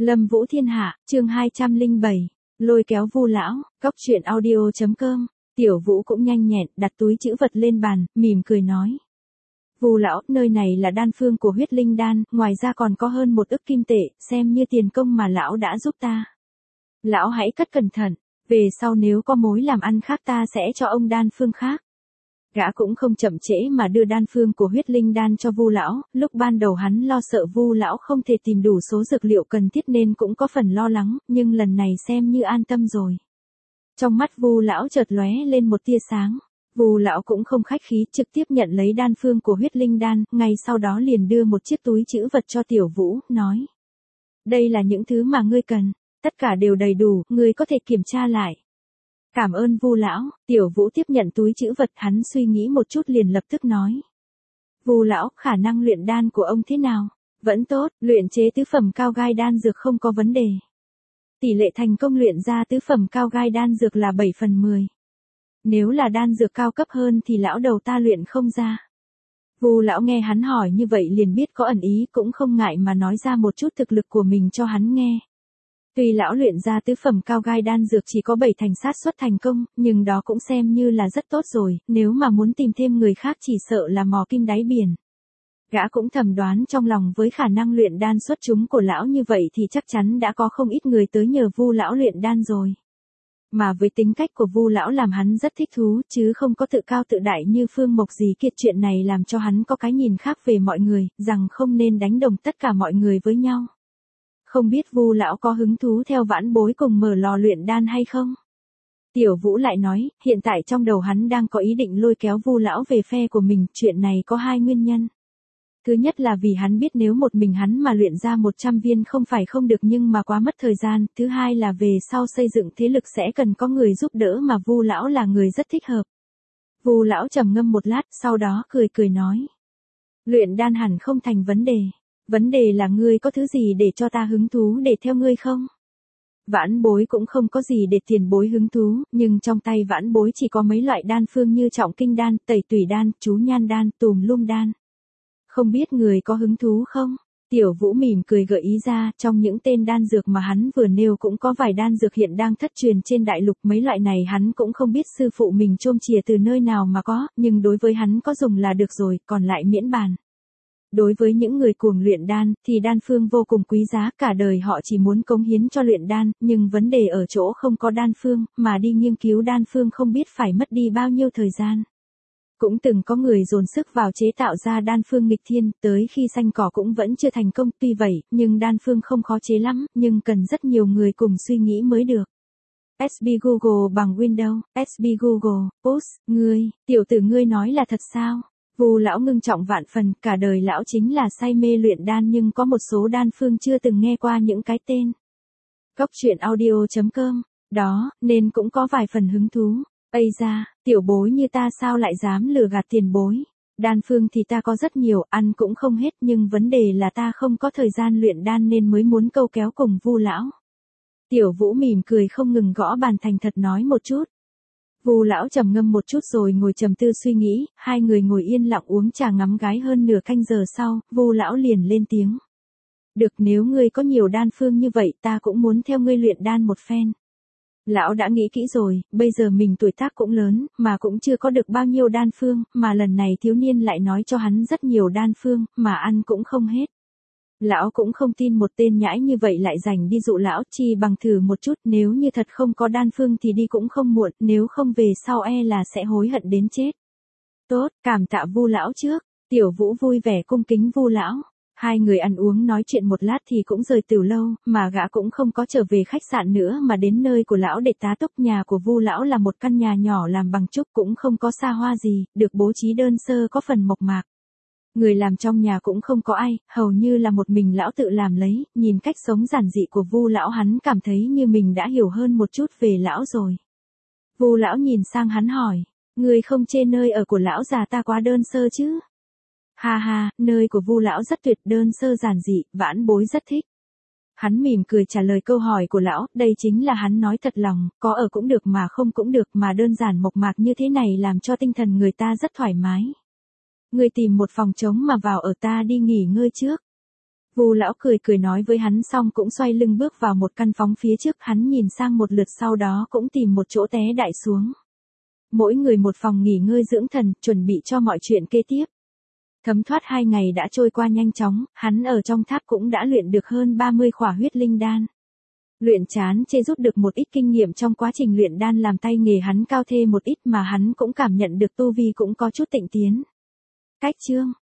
Lâm Vũ Thiên Hạ, chương 207, lôi kéo Vu lão, cóc truyện audio.com. Tiểu Vũ cũng nhanh nhẹn đặt túi trữ vật lên bàn, mỉm cười nói: Vu lão, nơi này là đan phương của huyết linh đan, ngoài ra còn có hơn 1 ức kim tệ, xem như tiền công mà lão đã giúp ta. Lão hãy cất cẩn thận, về sau nếu có mối làm ăn khác ta sẽ cho ông đan phương khác. Gã cũng không chậm trễ mà đưa đan phương của huyết linh đan cho Vu lão, lúc ban đầu hắn lo sợ Vu lão không thể tìm đủ số dược liệu cần thiết nên cũng có phần lo lắng, nhưng lần này xem như an tâm rồi. Trong mắt Vu lão chợt lóe lên một tia sáng. Vu lão cũng không khách khí, trực tiếp nhận lấy đan phương của huyết linh đan, ngay sau đó liền đưa một chiếc túi trữ vật cho Tiểu Vũ, nói: Đây là những thứ mà ngươi cần, tất cả đều đầy đủ, ngươi có thể kiểm tra lại. Cảm ơn Vu lão. Tiểu Vũ tiếp nhận túi trữ vật, hắn suy nghĩ một chút liền lập tức nói: Vu lão, khả năng luyện đan của ông thế nào? Vẫn tốt, luyện chế tứ phẩm cao gai đan dược không có vấn đề. Tỷ lệ thành công luyện ra tứ phẩm cao gai đan dược là 7/10. Nếu là đan dược cao cấp hơn thì lão đầu ta luyện không ra. Vu lão nghe hắn hỏi như vậy liền biết có ẩn ý, cũng không ngại mà nói ra một chút thực lực của mình cho hắn nghe. Tuy lão luyện ra tứ phẩm cao gai đan dược chỉ có 7 thành xác suất thành công, nhưng đó cũng xem như là rất tốt rồi, nếu mà muốn tìm thêm người khác chỉ sợ là mò kim đáy biển. Gã cũng thầm đoán trong lòng với khả năng luyện đan xuất chúng của lão như vậy thì chắc chắn đã có không ít người tới nhờ Vu lão luyện đan rồi. Mà với tính cách của Vu lão làm hắn rất thích thú, chứ không có tự cao tự đại như Phương Mộc gì kiệt, chuyện này làm cho hắn có cái nhìn khác về mọi người, rằng không nên đánh đồng tất cả mọi người với nhau. Không biết Vu lão có hứng thú theo vãn bối cùng mở lò luyện đan hay không? Tiểu Vũ lại nói, hiện tại trong đầu hắn đang có ý định lôi kéo Vu lão về phe của mình, chuyện này có 2 nguyên nhân. Thứ nhất là vì hắn biết nếu một mình hắn mà luyện ra 100 viên không phải không được nhưng mà quá mất thời gian, thứ hai là về sau xây dựng thế lực sẽ cần có người giúp đỡ mà Vu lão là người rất thích hợp. Vu lão trầm ngâm một lát, sau đó cười cười nói: Luyện đan hẳn không thành vấn đề. Vấn đề là ngươi có thứ gì để cho ta hứng thú để theo ngươi không? Vãn bối cũng không có gì để tiền bối hứng thú, nhưng trong tay vãn bối chỉ có mấy loại đan phương như trọng kinh đan, tẩy tủy đan, chú nhan đan, tùm lum đan. Không biết người có hứng thú không? Tiểu Vũ mỉm cười gợi ý ra, trong những tên đan dược mà hắn vừa nêu cũng có vài đan dược hiện đang thất truyền trên đại lục, mấy loại này hắn cũng không biết sư phụ mình chôm chìa từ nơi nào mà có, nhưng đối với hắn có dùng là được rồi, còn lại miễn bàn. Đối với những người cuồng luyện đan, thì đan phương vô cùng quý giá, cả đời họ chỉ muốn cống hiến cho luyện đan, nhưng vấn đề ở chỗ không có đan phương, mà đi nghiên cứu đan phương không biết phải mất đi bao nhiêu thời gian. Cũng từng có người dồn sức vào chế tạo ra đan phương nghịch thiên, tới khi xanh cỏ cũng vẫn chưa thành công, tuy vậy, nhưng đan phương không khó chế lắm, nhưng cần rất nhiều người cùng suy nghĩ mới được. SB Google bằng Windows, SB Google, Post, ngươi, tiểu tử ngươi nói là thật sao? Vu lão ngưng trọng vạn phần, cả đời lão chính là say mê luyện đan nhưng có một số đan phương chưa từng nghe qua những cái tên. Cóc truyện audio.com, đó, nên cũng có vài phần hứng thú. Ây da, tiểu bối như ta sao lại dám lừa gạt tiền bối. Đan phương thì ta có rất nhiều, ăn cũng không hết, nhưng vấn đề là ta không có thời gian luyện đan nên mới muốn câu kéo cùng Vu lão. Tiểu Vũ mỉm cười không ngừng gõ bàn thành thật nói một chút. Vu lão trầm ngâm một chút rồi ngồi trầm tư suy nghĩ, hai người ngồi yên lặng uống trà ngắm gái hơn nửa canh giờ sau, Vu lão liền lên tiếng. Được, nếu ngươi có nhiều đan phương như vậy ta cũng muốn theo ngươi luyện đan một phen. Lão đã nghĩ kỹ rồi, bây giờ mình tuổi tác cũng lớn, mà cũng chưa có được bao nhiêu đan phương, mà lần này thiếu niên lại nói cho hắn rất nhiều đan phương, mà ăn cũng không hết. Lão cũng không tin một tên nhãi như vậy lại dành đi dụ lão, chi bằng thử một chút, nếu như thật không có đan phương thì đi cũng không muộn, nếu không về sau là sẽ hối hận đến chết. Tốt, cảm tạ Vu lão trước. Tiểu Vũ vui vẻ cung kính Vu lão. Hai người ăn uống nói chuyện một lát thì cũng rời tiểu lâu, mà gã cũng không có trở về khách sạn nữa mà đến nơi của lão để tá túc. Nhà của Vu lão là một căn nhà nhỏ làm bằng trúc, cũng không có xa hoa gì, được bố trí đơn sơ, có phần mộc mạc. Người làm trong nhà cũng không có ai, hầu như là một mình lão tự làm lấy, nhìn cách sống giản dị của Vu lão hắn cảm thấy như mình đã hiểu hơn một chút về lão rồi. Vu lão nhìn sang hắn hỏi, người không chê nơi ở của lão già ta quá đơn sơ chứ? Ha ha, nơi của Vu lão rất tuyệt, đơn sơ giản dị, vãn bối rất thích. Hắn mỉm cười trả lời câu hỏi của lão, đây chính là hắn nói thật lòng, có ở cũng được mà không cũng được, mà đơn giản mộc mạc như thế này làm cho tinh thần người ta rất thoải mái. Ngươi tìm một phòng trống mà vào ở, ta đi nghỉ ngơi trước. Vu lão cười cười nói với hắn xong cũng xoay lưng bước vào một căn phòng phía trước, hắn nhìn sang một lượt sau đó cũng tìm một chỗ té đại xuống. Mỗi người một phòng nghỉ ngơi dưỡng thần, chuẩn bị cho mọi chuyện kế tiếp. Thấm thoát 2 ngày đã trôi qua nhanh chóng, hắn ở trong tháp cũng đã luyện được hơn 30 khỏa huyết linh đan. Luyện chán chê rút được một ít kinh nghiệm trong quá trình luyện đan, làm tay nghề hắn cao thê một ít, mà hắn cũng cảm nhận được tu vi cũng có chút tịnh tiến. Cách chương